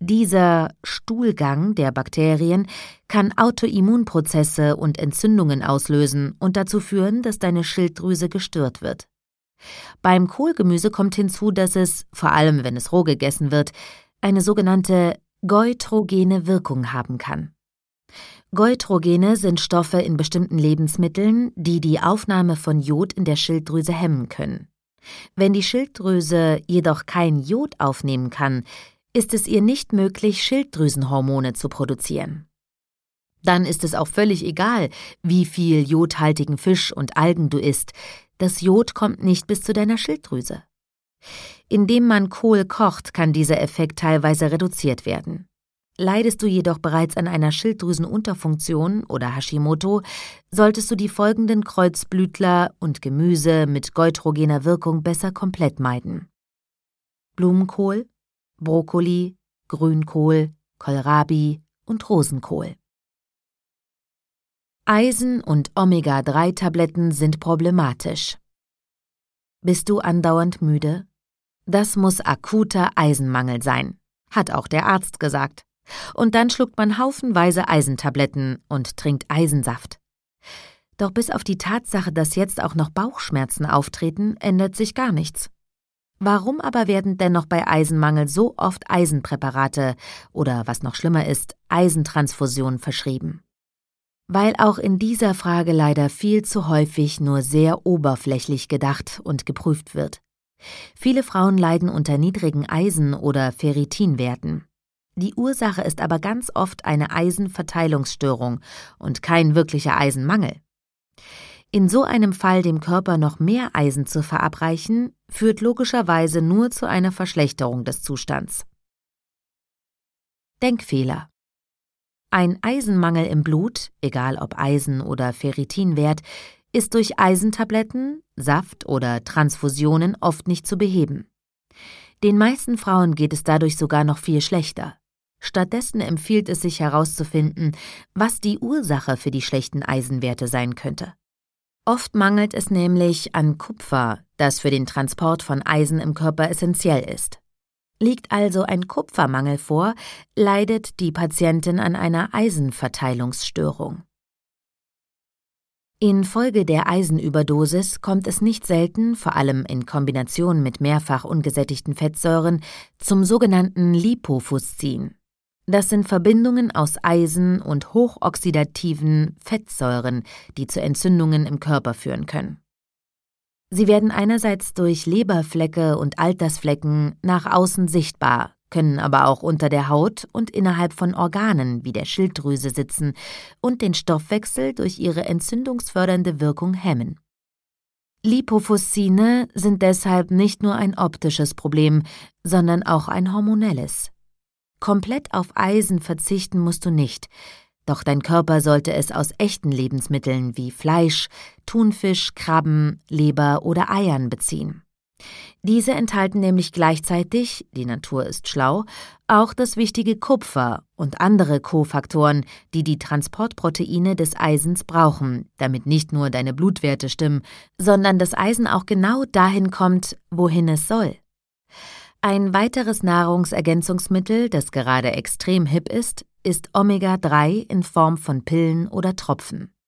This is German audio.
Dieser Stuhlgang der Bakterien kann Autoimmunprozesse und Entzündungen auslösen und dazu führen, dass deine Schilddrüse gestört wird. Beim Kohlgemüse kommt hinzu, dass es, vor allem wenn es roh gegessen wird, eine sogenannte goitrogene Wirkung haben kann. Goitrogene sind Stoffe in bestimmten Lebensmitteln, die die Aufnahme von Jod in der Schilddrüse hemmen können. Wenn die Schilddrüse jedoch kein Jod aufnehmen kann, ist es ihr nicht möglich, Schilddrüsenhormone zu produzieren. Dann ist es auch völlig egal, wie viel jodhaltigen Fisch und Algen du isst. Das Jod kommt nicht bis zu deiner Schilddrüse. Indem man Kohl kocht, kann dieser Effekt teilweise reduziert werden. Leidest du jedoch bereits an einer Schilddrüsenunterfunktion oder Hashimoto, solltest du die folgenden Kreuzblütler und Gemüse mit goitrogener Wirkung besser komplett meiden: Blumenkohl, Brokkoli, Grünkohl, Kohlrabi und Rosenkohl. Eisen- und Omega-3-Tabletten sind problematisch. Bist du andauernd müde? Das muss akuter Eisenmangel sein, hat auch der Arzt gesagt. Und dann schluckt man haufenweise Eisentabletten und trinkt Eisensaft. Doch bis auf die Tatsache, dass jetzt auch noch Bauchschmerzen auftreten, ändert sich gar nichts. Warum aber werden dennoch bei Eisenmangel so oft Eisenpräparate oder, was noch schlimmer ist, Eisentransfusionen verschrieben? Weil auch in dieser Frage leider viel zu häufig nur sehr oberflächlich gedacht und geprüft wird. Viele Frauen leiden unter niedrigen Eisen- oder Ferritinwerten. Die Ursache ist aber ganz oft eine Eisenverteilungsstörung und kein wirklicher Eisenmangel. In so einem Fall dem Körper noch mehr Eisen zu verabreichen, führt logischerweise nur zu einer Verschlechterung des Zustands. Denkfehler: Ein Eisenmangel im Blut, egal ob Eisen- oder Ferritinwert, ist durch Eisentabletten, Saft oder Transfusionen oft nicht zu beheben. Den meisten Frauen geht es dadurch sogar noch viel schlechter. Stattdessen empfiehlt es sich herauszufinden, was die Ursache für die schlechten Eisenwerte sein könnte. Oft mangelt es nämlich an Kupfer, das für den Transport von Eisen im Körper essentiell ist. Liegt also ein Kupfermangel vor, leidet die Patientin an einer Eisenverteilungsstörung. Infolge der Eisenüberdosis kommt es nicht selten, vor allem in Kombination mit mehrfach ungesättigten Fettsäuren, zum sogenannten Lipofuscin. Das sind Verbindungen aus Eisen und hochoxidativen Fettsäuren, die zu Entzündungen im Körper führen können. Sie werden einerseits durch Leberflecke und Altersflecken nach außen sichtbar, können aber auch unter der Haut und innerhalb von Organen wie der Schilddrüse sitzen und den Stoffwechsel durch ihre entzündungsfördernde Wirkung hemmen. Lipofuscine sind deshalb nicht nur ein optisches Problem, sondern auch ein hormonelles. Komplett auf Eisen verzichten musst du nicht, doch dein Körper sollte es aus echten Lebensmitteln wie Fleisch, Thunfisch, Krabben, Leber oder Eiern beziehen. Diese enthalten nämlich gleichzeitig, die Natur ist schlau, auch das wichtige Kupfer und andere Kofaktoren, die die Transportproteine des Eisens brauchen, damit nicht nur deine Blutwerte stimmen, sondern das Eisen auch genau dahin kommt, wohin es soll. Ein weiteres Nahrungsergänzungsmittel, das gerade extrem hip ist Omega-3 in Form von Pillen oder Tropfen.